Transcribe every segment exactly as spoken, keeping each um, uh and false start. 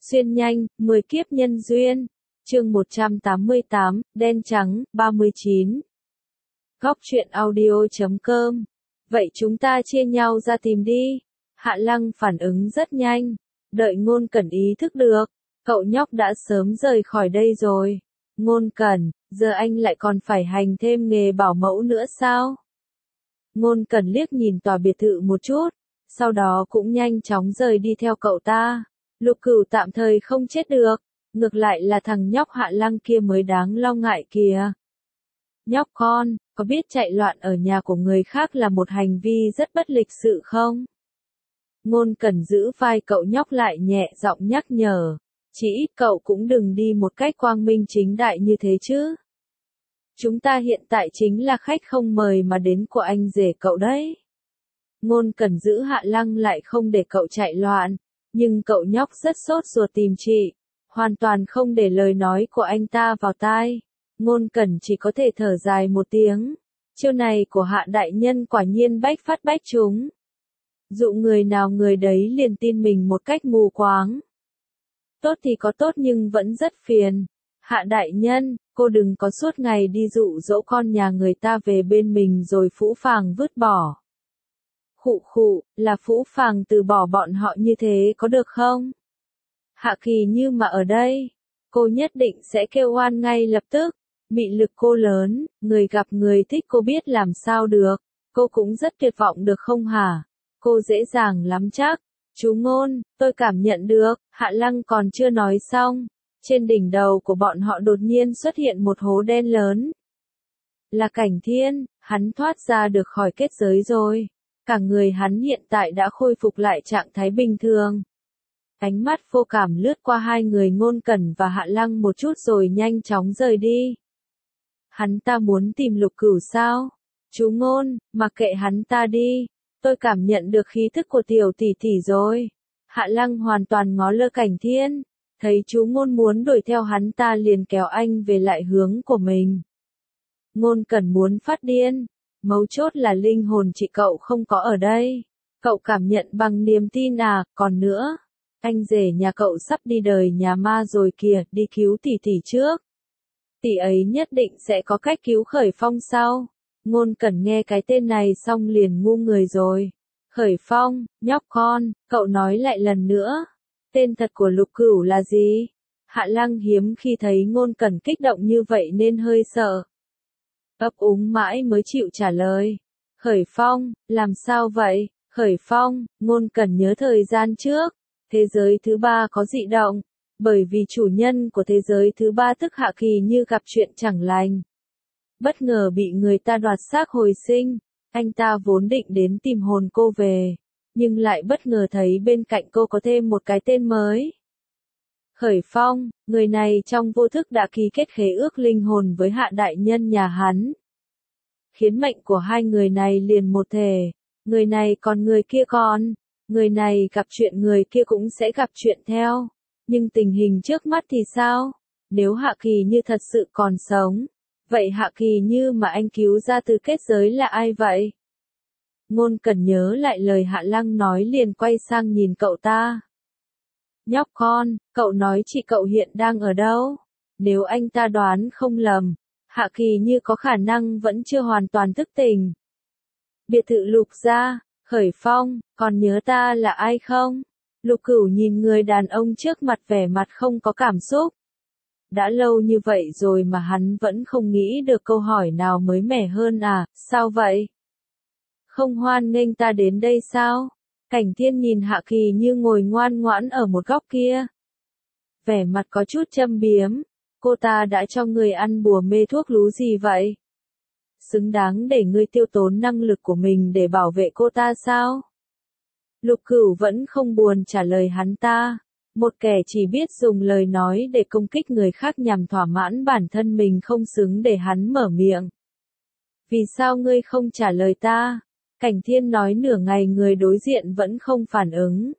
Xuyên nhanh, mười kiếp nhân duyên. Chương một trăm tám mươi tám, đen trắng, ba mươi chín. Góc truyện audio chấm com. Vậy chúng ta chia nhau ra tìm đi. Hạ Lăng phản ứng rất nhanh. Đợi Ngôn Cẩn ý thức được. Cậu nhóc đã sớm rời khỏi đây rồi. Ngôn Cẩn, giờ anh lại còn phải hành thêm nghề bảo mẫu nữa sao? Ngôn Cẩn liếc nhìn tòa biệt thự một chút. Sau đó cũng nhanh chóng rời đi theo cậu ta. Lục Cửu tạm thời không chết được. Ngược lại là thằng nhóc Hạ Lăng kia mới đáng lo ngại kìa. Nhóc con, có biết chạy loạn ở nhà của người khác là một hành vi rất bất lịch sự không? Ngôn Cẩn giữ vai cậu nhóc lại nhẹ giọng nhắc nhở. Chỉ ít cậu cũng đừng đi một cách quang minh chính đại như thế chứ. Chúng ta hiện tại chính là khách không mời mà đến của anh rể cậu đấy. Ngôn Cẩn giữ Hạ Lăng lại không để cậu chạy loạn. Nhưng cậu nhóc rất sốt ruột tìm chị. Hoàn toàn không để lời nói của anh ta vào tai. Ngôn Cẩn chỉ có thể thở dài một tiếng. Chiêu này của Hạ đại nhân quả nhiên bách phát bách trúng. Dụ người nào người đấy liền tin mình một cách mù quáng. Tốt thì có tốt nhưng vẫn rất phiền. Hạ đại nhân, cô đừng có suốt ngày đi dụ dỗ con nhà người ta về bên mình rồi phũ phàng vứt bỏ. Khụ khụ, là phũ phàng từ bỏ bọn họ như thế có được không? Hạ Kỳ Như mà ở đây, cô nhất định sẽ kêu oan ngay lập tức. Mị lực cô lớn, người gặp người thích cô biết làm sao được. Cô cũng rất tuyệt vọng được không hả? Cô dễ dàng lắm chắc. Chú Ngôn, tôi cảm nhận được. Hạ Lăng còn chưa nói xong. Trên đỉnh đầu của bọn họ đột nhiên xuất hiện một hố đen lớn. Là Cảnh Thiên, hắn thoát ra được khỏi kết giới rồi. Cả người hắn hiện tại đã khôi phục lại trạng thái bình thường. Ánh mắt vô cảm lướt qua hai người Ngôn Cẩn và Hạ Lăng một chút rồi nhanh chóng rời đi. Hắn ta muốn tìm Lục Cửu sao? Chú Ngôn, mặc kệ hắn ta đi. Tôi cảm nhận được khí thức của tiểu tỷ tỷ rồi. Hạ Lăng hoàn toàn ngó lơ Cảnh Thiên. Thấy chú Ngôn muốn đuổi theo hắn ta liền kéo anh về lại hướng của mình. Ngôn Cẩn muốn phát điên. Mấu chốt là linh hồn chị cậu không có ở đây. Cậu cảm nhận bằng niềm tin à, còn nữa. Anh rể nhà cậu sắp đi đời nhà ma rồi kìa, đi cứu tỷ tỷ trước. Tỷ ấy nhất định sẽ có cách cứu Khởi Phong sau. Ngôn Cẩn nghe cái tên này xong liền ngu người rồi. Khởi Phong, nhóc con, cậu nói lại lần nữa. Tên thật của Lục Cửu là gì? Hạ Lăng hiếm khi thấy Ngôn Cẩn kích động như vậy nên hơi sợ. Ấp úng mãi mới chịu trả lời. Khởi Phong, làm sao vậy? Khởi Phong, Ngôn Cẩn nhớ thời gian trước. Thế giới thứ ba có dị động. Bởi vì chủ nhân của thế giới thứ ba tức Hạ Kỳ Như gặp chuyện chẳng lành. Bất ngờ bị người ta đoạt xác hồi sinh. Anh ta vốn định đến tìm hồn cô về. Nhưng lại bất ngờ thấy bên cạnh cô có thêm một cái tên mới. Khởi Phong, người này trong vô thức đã ký kết khế ước linh hồn với Hạ đại nhân nhà hắn. Khiến mệnh của hai người này liền một thể. Người này còn người kia còn. Người này gặp chuyện người kia cũng sẽ gặp chuyện theo. Nhưng tình hình trước mắt thì sao? Nếu Hạ Kỳ Như thật sự còn sống. Vậy Hạ Kỳ Như mà anh cứu ra từ kết giới là ai vậy? Ngôn Cẩn nhớ lại lời Hạ Lăng nói liền quay sang nhìn cậu ta. Nhóc con, cậu nói chị cậu hiện đang ở đâu? Nếu anh ta đoán không lầm, Hạ Kỳ Như có khả năng vẫn chưa hoàn toàn thức tỉnh. Biệt thự Lục gia, Khởi Phong, còn nhớ ta là ai không? Lục Cửu nhìn người đàn ông trước mặt vẻ mặt không có cảm xúc. Đã lâu như vậy rồi mà hắn vẫn không nghĩ được câu hỏi nào mới mẻ hơn à, sao vậy? Không hoan nghênh ta đến đây sao? Cảnh Thiên nhìn Hạ Kỳ Như ngồi ngoan ngoãn ở một góc kia. Vẻ mặt có chút châm biếm. Cô ta đã cho người ăn bùa mê thuốc lú gì vậy? Xứng đáng để ngươi tiêu tốn năng lực của mình để bảo vệ cô ta sao? Lục Cửu vẫn không buồn trả lời hắn ta. Một kẻ chỉ biết dùng lời nói để công kích người khác nhằm thỏa mãn bản thân mình không xứng để hắn mở miệng. Vì sao ngươi không trả lời ta? Cảnh Thiên nói nửa ngày người đối diện vẫn không phản ứng.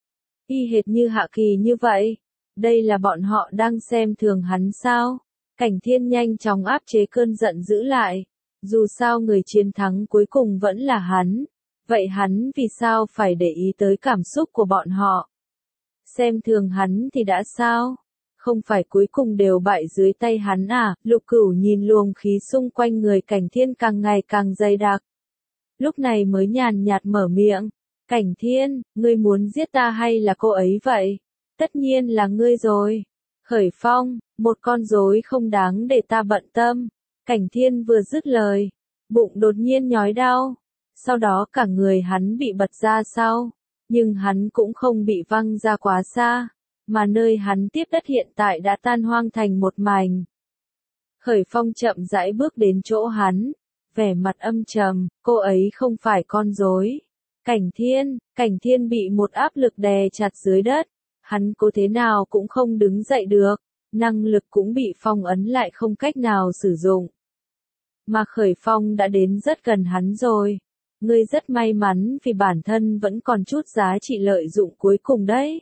Y hệt như Hạ Kỳ như vậy. Đây là bọn họ đang xem thường hắn sao? Cảnh Thiên nhanh chóng áp chế cơn giận dữ lại. Dù sao người chiến thắng cuối cùng vẫn là hắn. Vậy hắn vì sao phải để ý tới cảm xúc của bọn họ? xem thường hắn thì đã sao? Không phải cuối cùng đều bại dưới tay hắn à? Lục Cửu nhìn luồng khí xung quanh người Cảnh Thiên càng ngày càng dày đặc. Lúc này mới nhàn nhạt mở miệng. Cảnh Thiên, ngươi muốn giết ta hay là cô ấy vậy? Tất nhiên là ngươi rồi. Khởi Phong, một con rối không đáng để ta bận tâm. Cảnh Thiên vừa dứt lời, bụng đột nhiên nhói đau. Sau đó cả người hắn bị bật ra sau. Nhưng hắn cũng không bị văng ra quá xa, mà nơi hắn tiếp đất hiện tại đã tan hoang thành một mảnh. Khởi Phong chậm rãi bước đến chỗ hắn, vẻ mặt âm trầm, cô ấy không phải con rối. Cảnh Thiên, Cảnh Thiên bị một áp lực đè chặt dưới đất, hắn cố thế nào cũng không đứng dậy được, năng lực cũng bị phong ấn lại không cách nào sử dụng. Mà Khởi Phong đã đến rất gần hắn rồi. Ngươi rất may mắn vì bản thân vẫn còn chút giá trị lợi dụng cuối cùng đấy.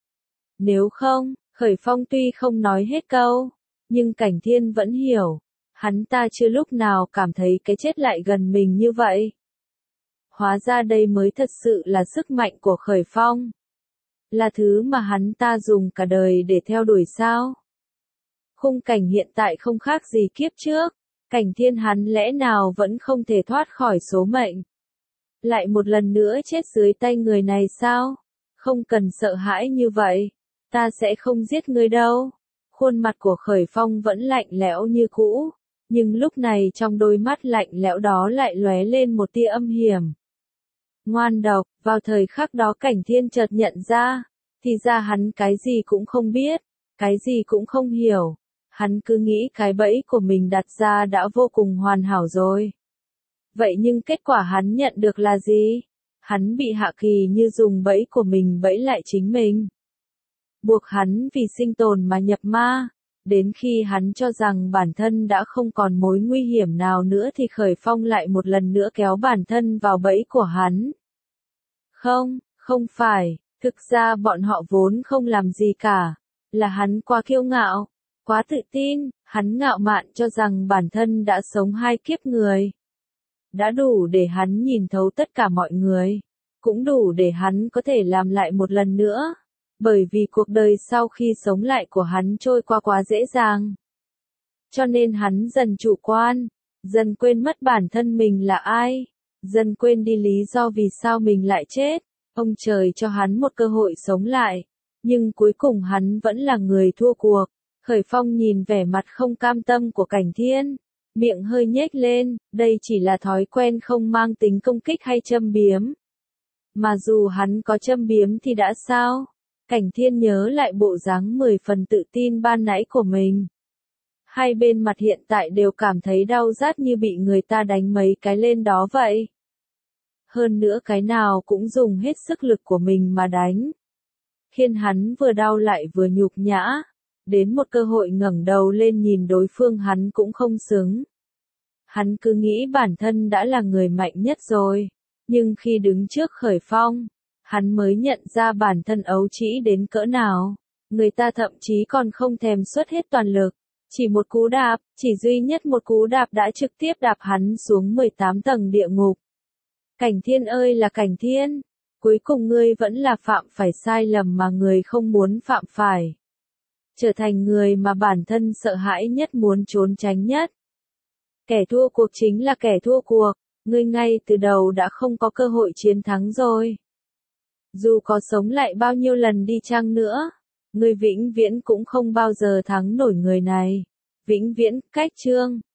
Nếu không, Khởi Phong tuy không nói hết câu, nhưng Cảnh Thiên vẫn hiểu, hắn ta chưa lúc nào cảm thấy cái chết lại gần mình như vậy. Hóa ra đây mới thật sự là sức mạnh của Khởi Phong. Là thứ mà hắn ta dùng cả đời để theo đuổi sao? Khung cảnh hiện tại không khác gì kiếp trước, Cảnh Thiên hắn lẽ nào vẫn không thể thoát khỏi số mệnh. Lại một lần nữa chết dưới tay người này sao? Không cần sợ hãi như vậy, ta sẽ không giết ngươi đâu. Khuôn mặt của Khởi Phong vẫn lạnh lẽo như cũ, nhưng lúc này trong đôi mắt lạnh lẽo đó lại lóe lên một tia âm hiểm. Ngoan độc, vào thời khắc đó Cảnh Thiên chợt nhận ra, thì ra hắn cái gì cũng không biết, cái gì cũng không hiểu. Hắn cứ nghĩ cái bẫy của mình đặt ra đã vô cùng hoàn hảo rồi. Vậy nhưng kết quả hắn nhận được là gì? Hắn bị Hạ Kỳ như dùng bẫy của mình bẫy lại chính mình. Buộc hắn vì sinh tồn mà nhập ma. Đến khi hắn cho rằng bản thân đã không còn mối nguy hiểm nào nữa thì Khởi Phong lại một lần nữa kéo bản thân vào bẫy của hắn. Không, không phải, thực ra bọn họ vốn không làm gì cả. Là hắn quá kiêu ngạo, quá tự tin, hắn ngạo mạn cho rằng bản thân đã sống hai kiếp người. Đã đủ để hắn nhìn thấu tất cả mọi người, cũng đủ để hắn có thể làm lại một lần nữa, bởi vì cuộc đời sau khi sống lại của hắn trôi qua quá dễ dàng. Cho nên hắn dần chủ quan, dần quên mất bản thân mình là ai, dần quên đi lý do vì sao mình lại chết. Ông trời cho hắn một cơ hội sống lại, nhưng cuối cùng hắn vẫn là người thua cuộc. Khởi Phong nhìn vẻ mặt không cam tâm của Cảnh Thiên, miệng hơi nhếch lên, đây chỉ là thói quen không mang tính công kích hay châm biếm. Mà dù hắn có châm biếm thì đã sao? Cảnh Thiên nhớ lại bộ dáng mười phần tự tin ban nãy của mình. Hai bên mặt hiện tại đều cảm thấy đau rát như bị người ta đánh mấy cái lên đó vậy. Hơn nữa cái nào cũng dùng hết sức lực của mình mà đánh. Khiến hắn vừa đau lại vừa nhục nhã. Đến một cơ hội ngẩng đầu lên nhìn đối phương hắn cũng không xứng. Hắn cứ nghĩ bản thân đã là người mạnh nhất rồi. Nhưng khi đứng trước Khởi Phong, hắn mới nhận ra bản thân ấu trĩ đến cỡ nào. Người ta thậm chí còn không thèm xuất hết toàn lực. Chỉ một cú đạp, chỉ duy nhất một cú đạp đã trực tiếp đạp hắn xuống mười tám tầng địa ngục. Cảnh Thiên ơi là Cảnh Thiên, cuối cùng ngươi vẫn là phạm phải sai lầm mà người không muốn phạm phải. Trở thành người mà bản thân sợ hãi nhất muốn trốn tránh nhất. Kẻ thua cuộc chính là kẻ thua cuộc, ngươi ngay từ đầu đã không có cơ hội chiến thắng rồi. Dù có sống lại bao nhiêu lần đi chăng nữa, ngươi vĩnh viễn cũng không bao giờ thắng nổi người này. Vĩnh viễn, cách chương.